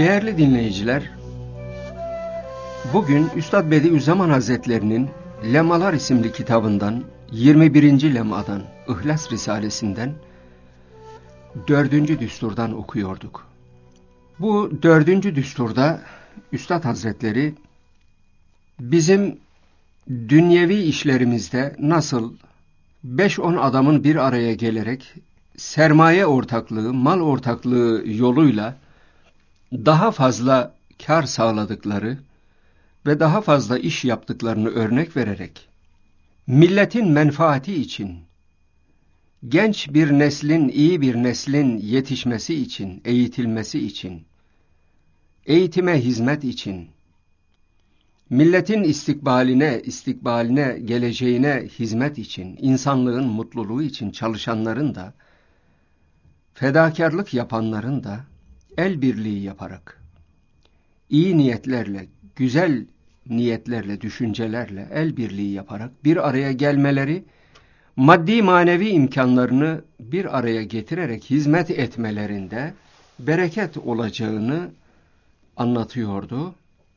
Değerli dinleyiciler, bugün Üstad Bediüzzaman Hazretlerinin Lemalar isimli kitabından 21. lemadan, İhlas Risalesinden 4. düsturdan okuyorduk. Bu 4. düsturda Üstad Hazretleri bizim dünyevi işlerimizde nasıl 5-10 adamın bir araya gelerek sermaye ortaklığı, mal ortaklığı yoluyla daha fazla kar sağladıkları ve daha fazla iş yaptıklarını örnek vererek, milletin menfaati için, genç bir neslin, iyi bir neslin yetişmesi için, eğitilmesi için, eğitime hizmet için, milletin istikbaline, geleceğine hizmet için, insanlığın mutluluğu için çalışanların da, fedakarlık yapanların da el birliği yaparak, iyi niyetlerle, güzel niyetlerle, düşüncelerle el birliği yaparak bir araya gelmeleri, maddi manevi imkanlarını bir araya getirerek hizmet etmelerinde bereket olacağını anlatıyordu.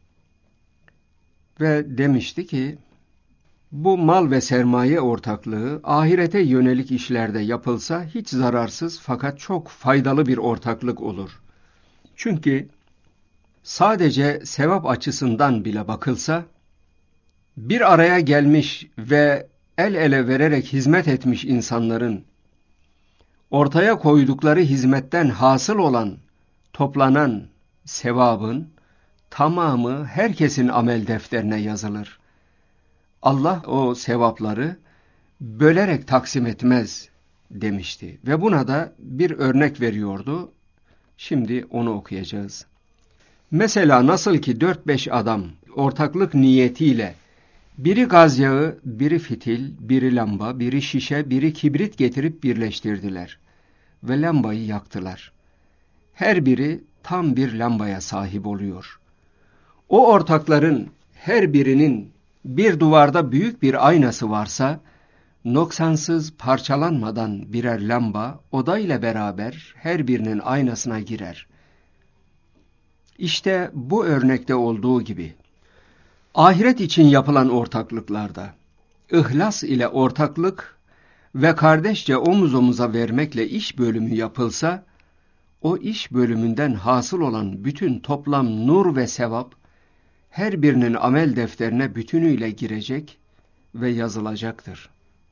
Ve demişti ki, bu mal ve sermaye ortaklığı ahirete yönelik işlerde yapılsa hiç zararsız fakat çok faydalı bir ortaklık olur. Çünkü sadece sevap açısından bile bakılsa, bir araya gelmiş ve el ele vererek hizmet etmiş insanların ortaya koydukları hizmetten hasıl olan, toplanan sevabın tamamı herkesin amel defterine yazılır. Allah o sevapları bölerek taksim etmez demişti ve buna da bir örnek veriyordu. Şimdi onu okuyacağız. Mesela nasıl ki 4-5 adam ortaklık niyetiyle biri gaz yağı, biri fitil, biri lamba, biri şişe, biri kibrit getirip birleştirdiler ve lambayı yaktılar. Her biri tam bir lambaya sahip oluyor. O ortakların her birinin bir duvarda büyük bir aynası varsa, noksansız parçalanmadan birer lamba odayla beraber her birinin aynasına girer. İşte bu örnekte olduğu gibi, ahiret için yapılan ortaklıklarda, ihlas ile ortaklık ve kardeşçe omuz omuza vermekle iş bölümü yapılsa, o iş bölümünden hasıl olan bütün toplam nur ve sevap, her birinin amel defterine bütünüyle girecek ve yazılacaktır.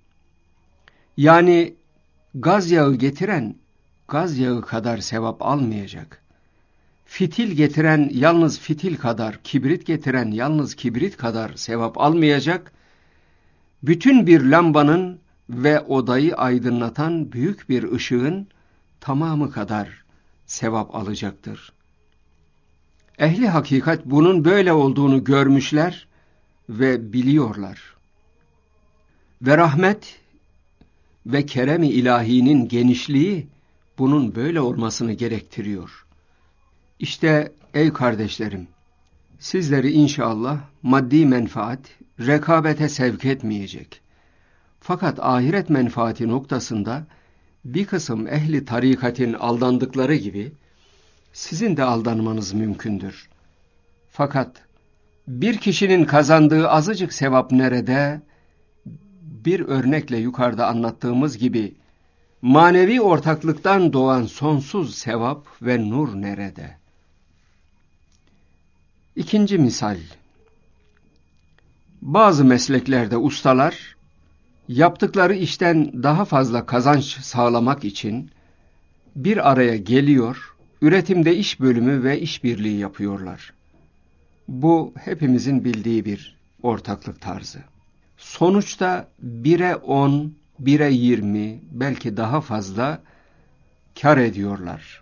Yani gaz yağı getiren, gaz yağı kadar sevap almayacak. Fitil getiren yalnız fitil kadar, kibrit getiren yalnız kibrit kadar sevap almayacak. Bütün bir lambanın ve odayı aydınlatan büyük bir ışığın tamamı kadar sevap alacaktır. Ehli hakikat bunun böyle olduğunu görmüşler ve biliyorlar. Ve rahmet ve kerem-i ilahinin genişliği bunun böyle olmasını gerektiriyor. İşte ey kardeşlerim, sizleri inşallah maddi menfaat, rekabete sevk etmeyecek. Fakat ahiret menfaati noktasında bir kısım ehli tarikatin aldandıkları gibi sizin de aldanmanız mümkündür. Fakat bir kişinin kazandığı azıcık sevap nerede? Bir örnekle yukarıda anlattığımız gibi manevi ortaklıktan doğan sonsuz sevap ve nur nerede? İkinci misal. Bazı mesleklerde ustalar yaptıkları işten daha fazla kazanç sağlamak için bir araya geliyor, üretimde iş bölümü ve işbirliği yapıyorlar. Bu hepimizin bildiği bir ortaklık tarzı. Sonuçta 1'e 10, 1'e 20, belki daha fazla kar ediyorlar.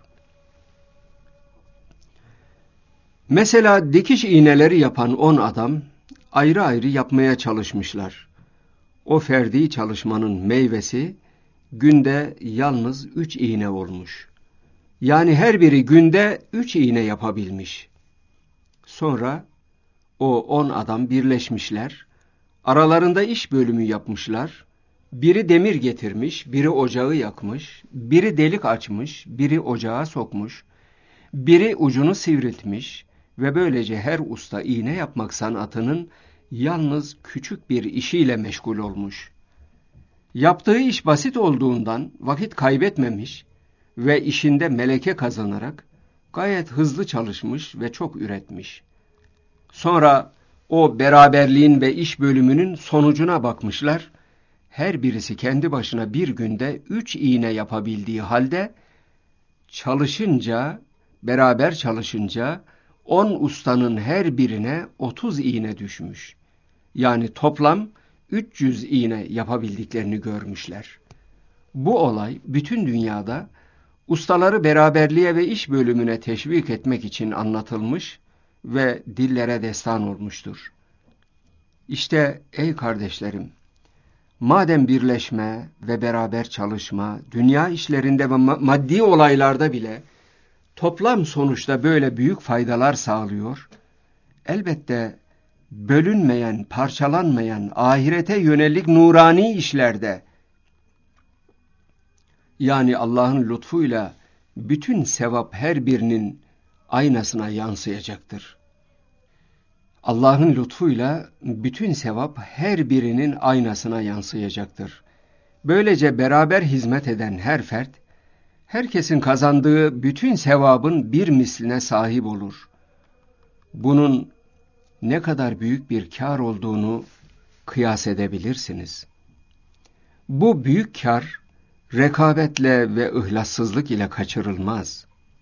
Mesela dikiş iğneleri yapan 10 adam ayrı ayrı yapmaya çalışmışlar. O ferdi çalışmanın meyvesi günde yalnız 3 iğne olmuş. Yani her biri günde 3 iğne yapabilmiş. Sonra o 10 adam birleşmişler, aralarında iş bölümü yapmışlar. Biri demir getirmiş, biri ocağı yakmış, biri delik açmış, biri ocağa sokmuş, Biri ucunu sivriltmiş ve böylece her usta iğne yapmak sanatının yalnız küçük bir işiyle meşgul olmuş. Yaptığı iş basit olduğundan vakit kaybetmemiş ve işinde meleke kazanarak gayet hızlı çalışmış ve çok üretmiş. Sonra o beraberliğin ve iş bölümünün sonucuna bakmışlar. Her birisi kendi başına bir günde 3 iğne yapabildiği halde beraber çalışınca 10 ustanın her birine 30 iğne düşmüş. Yani toplam 300 iğne yapabildiklerini görmüşler. Bu olay bütün dünyada ustaları beraberliğe ve iş bölümüne teşvik etmek için anlatılmış ve dillere destan olmuştur. İşte ey kardeşlerim, madem birleşme ve beraber çalışma, dünya işlerinde ve maddi olaylarda bile toplam sonuçta böyle büyük faydalar sağlıyor, elbette bölünmeyen, parçalanmayan, ahirete yönelik nurani işlerde, yani Allah'ın lütfuyla bütün sevap her birinin aynasına yansıyacaktır. Allah'ın lütfuyla bütün sevap her birinin aynasına yansıyacaktır. Böylece beraber hizmet eden her fert, herkesin kazandığı bütün sevabın bir misline sahip olur. Bunun ne kadar büyük bir kar olduğunu kıyas edebilirsiniz. Bu büyük kar, rekabetle ve ihlassızlık ile kaçırılmaz.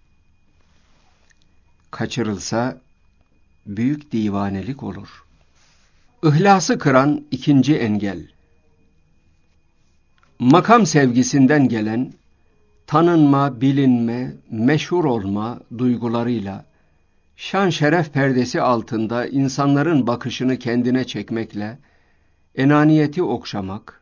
Kaçırılsa büyük divanelik olur. İhlası kıran ikinci engel, makam sevgisinden gelen tanınma, bilinme, meşhur olma duygularıyla şan şeref perdesi altında insanların bakışını kendine çekmekle enaniyeti okşamak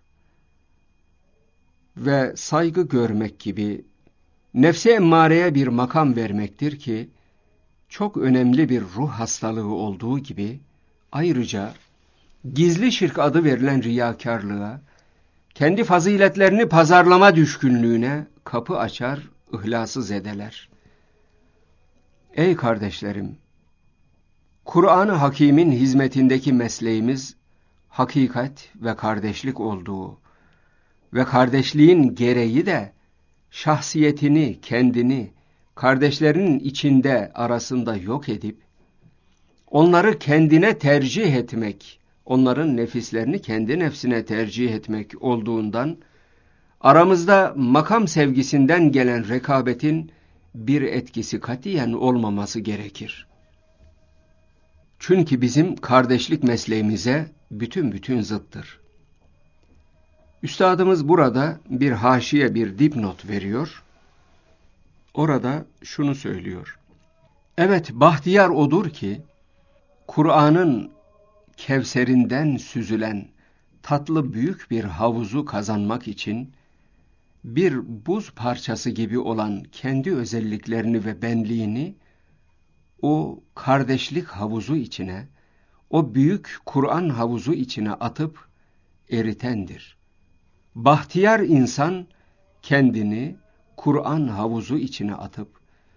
ve saygı görmek gibi nefse emmareye bir makam vermektir ki çok önemli bir ruh hastalığı olduğu gibi ayrıca gizli şirk adı verilen riyakarlığa, kendi faziletlerini pazarlama düşkünlüğüne kapı açar, ihlası zedeler. Ey kardeşlerim! Kur'an-ı Hakîm'in hizmetindeki mesleğimiz hakikat ve kardeşlik olduğu ve kardeşliğin gereği de şahsiyetini, kendini kardeşlerinin içinde arasında yok edip onları kendine tercih etmek, onların nefislerini kendi nefsine tercih etmek olduğundan aramızda makam sevgisinden gelen rekabetin bir etkisi katiyen olmaması gerekir. Çünkü bizim kardeşlik mesleğimize bütün zıttır. Üstadımız burada bir haşiye, bir dipnot veriyor. Orada şunu söylüyor. Evet, bahtiyar odur ki, Kur'an'ın kevserinden süzülen tatlı büyük bir havuzu kazanmak için, bir buz parçası gibi olan kendi özelliklerini ve benliğini, o kardeşlik havuzu içine, o büyük Kur'an havuzu içine atıp eritendir. Bahtiyar insan kendini Kur'an havuzu içine atıp,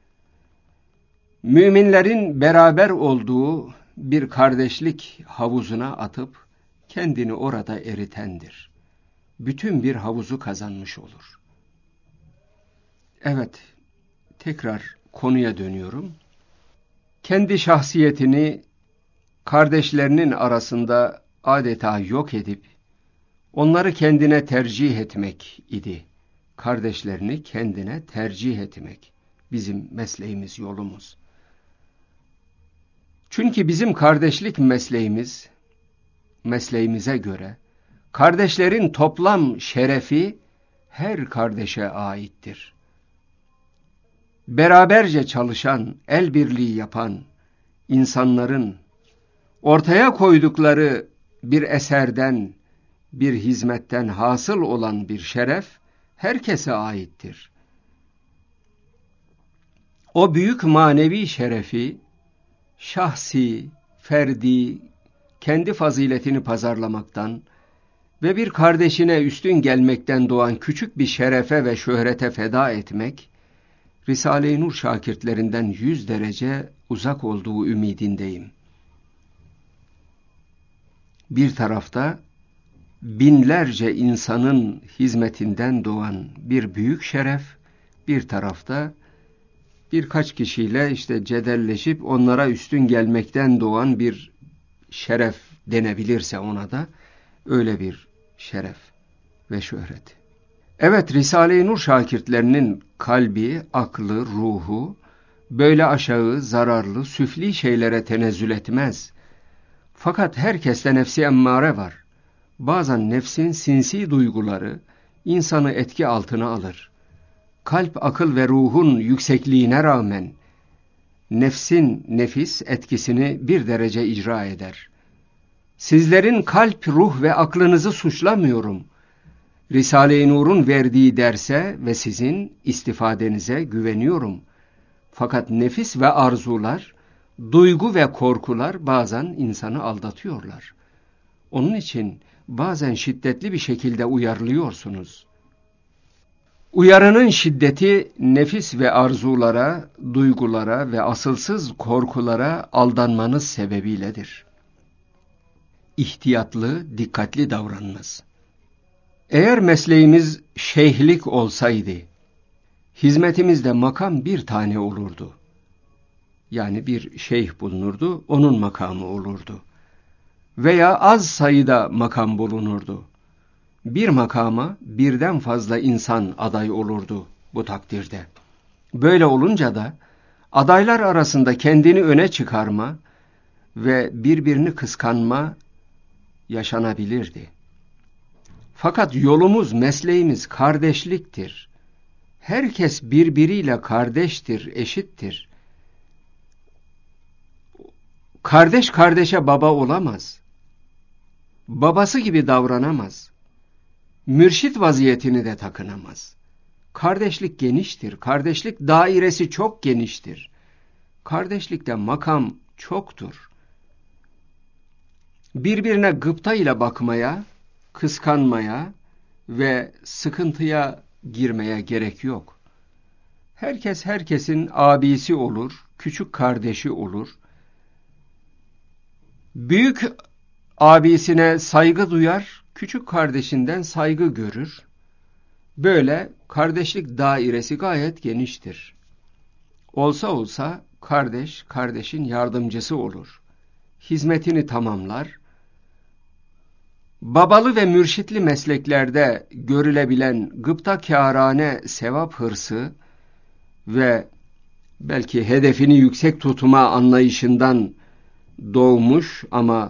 müminlerin beraber olduğu bir kardeşlik havuzuna atıp, kendini orada eritendir. Bütün bir havuzu kazanmış olur. Evet, tekrar konuya dönüyorum. Kendi şahsiyetini kardeşlerinin arasında adeta yok edip, onları kendine tercih etmek idi. Kardeşlerini kendine tercih etmek bizim mesleğimiz, yolumuz. Çünkü bizim kardeşlik mesleğimize göre kardeşlerin toplam şerefi her kardeşe aittir. Beraberce çalışan, el birliği yapan insanların ortaya koydukları bir eserden, bir hizmetten hasıl olan bir şeref herkese aittir. O büyük manevi şerefi şahsi, ferdi, kendi faziletini pazarlamaktan ve bir kardeşine üstün gelmekten doğan küçük bir şerefe ve şöhrete feda etmek, Risale-i Nur şakirtlerinden 100 derece uzak olduğu ümidindeyim. Bir tarafta binlerce insanın hizmetinden doğan bir büyük şeref, bir tarafta birkaç kişiyle cedelleşip onlara üstün gelmekten doğan bir şeref denebilirse ona da öyle bir şeref ve şöhret. Evet, Risale-i Nur şakirtlerinin kalbi, aklı, ruhu böyle aşağı, zararlı, süfli şeylere tenezzül etmez. Fakat herkeste nefsi emmare var. Bazen nefsin sinsi duyguları insanı etki altına alır. Kalp, akıl ve ruhun yüksekliğine rağmen nefis etkisini bir derece icra eder. Sizlerin kalp, ruh ve aklınızı suçlamıyorum. Risale-i Nur'un verdiği derse ve sizin istifadenize güveniyorum. Fakat nefis ve arzular, duygu ve korkular bazen insanı aldatıyorlar. Onun için bazen şiddetli bir şekilde uyarılıyorsunuz. Uyarının şiddeti nefis ve arzulara, duygulara ve asılsız korkulara aldanmanız sebebiyledir. İhtiyatlı, dikkatli davranınız. Eğer mesleğimiz şeyhlik olsaydı, hizmetimizde makam bir tane olurdu. Yani bir şeyh bulunurdu, onun makamı olurdu. Veya az sayıda makam bulunurdu. Bir makama birden fazla insan aday olurdu bu takdirde. Böyle olunca da adaylar arasında kendini öne çıkarma ve birbirini kıskanma yaşanabilirdi. Fakat yolumuz, mesleğimiz kardeşliktir. Herkes birbiriyle kardeştir, eşittir. Kardeş kardeşe baba olamaz. Babası gibi davranamaz. Mürşit vaziyetini de takınamaz. Kardeşlik geniştir. Kardeşlik dairesi çok geniştir. Kardeşlikte makam çoktur. Birbirine gıpta ile bakmaya, kıskanmaya ve sıkıntıya girmeye gerek yok. Herkes herkesin abisi olur, küçük kardeşi olur. Büyük abisine saygı duyar, küçük kardeşinden saygı görür. Böyle kardeşlik dairesi gayet geniştir. Olsa olsa kardeş, kardeşin yardımcısı olur. Hizmetini tamamlar. Babalı ve mürşitli mesleklerde görülebilen gıptakârane sevap hırsı ve belki hedefini yüksek tutma anlayışından doğmuş ama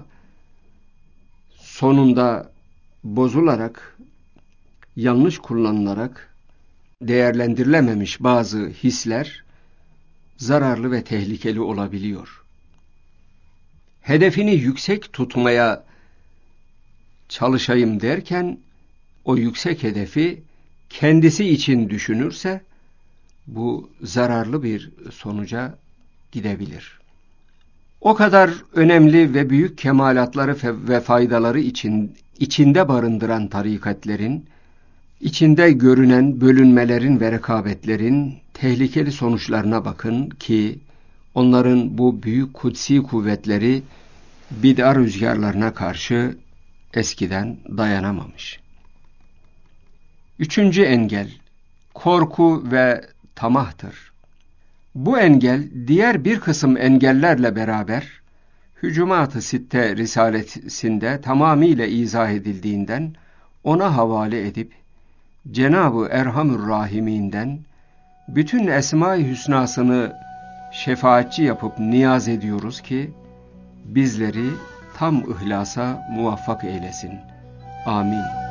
sonunda bozularak, yanlış kullanılarak değerlendirilememiş bazı hisler zararlı ve tehlikeli olabiliyor. Hedefini yüksek tutmaya çalışayım derken o yüksek hedefi kendisi için düşünürse bu zararlı bir sonuca gidebilir. O kadar önemli ve büyük kemalatları ve faydaları içinde barındıran tarikatlerin, içinde görünen bölünmelerin ve rekabetlerin tehlikeli sonuçlarına bakın ki onların bu büyük kutsi kuvvetleri bid'a rüzgarlarına karşı eskiden dayanamamış. Üçüncü engel, korku ve tamahtır. Bu engel diğer bir kısım engellerle beraber Hücumat-ı Sitte Risalesinde tamamıyla izah edildiğinden ona havale edip Cenab-ı Erhamür Rahiminden bütün Esma-i Hüsnasını şefaatçi yapıp niyaz ediyoruz ki bizleri tam ihlasa muvaffak eylesin. Amin.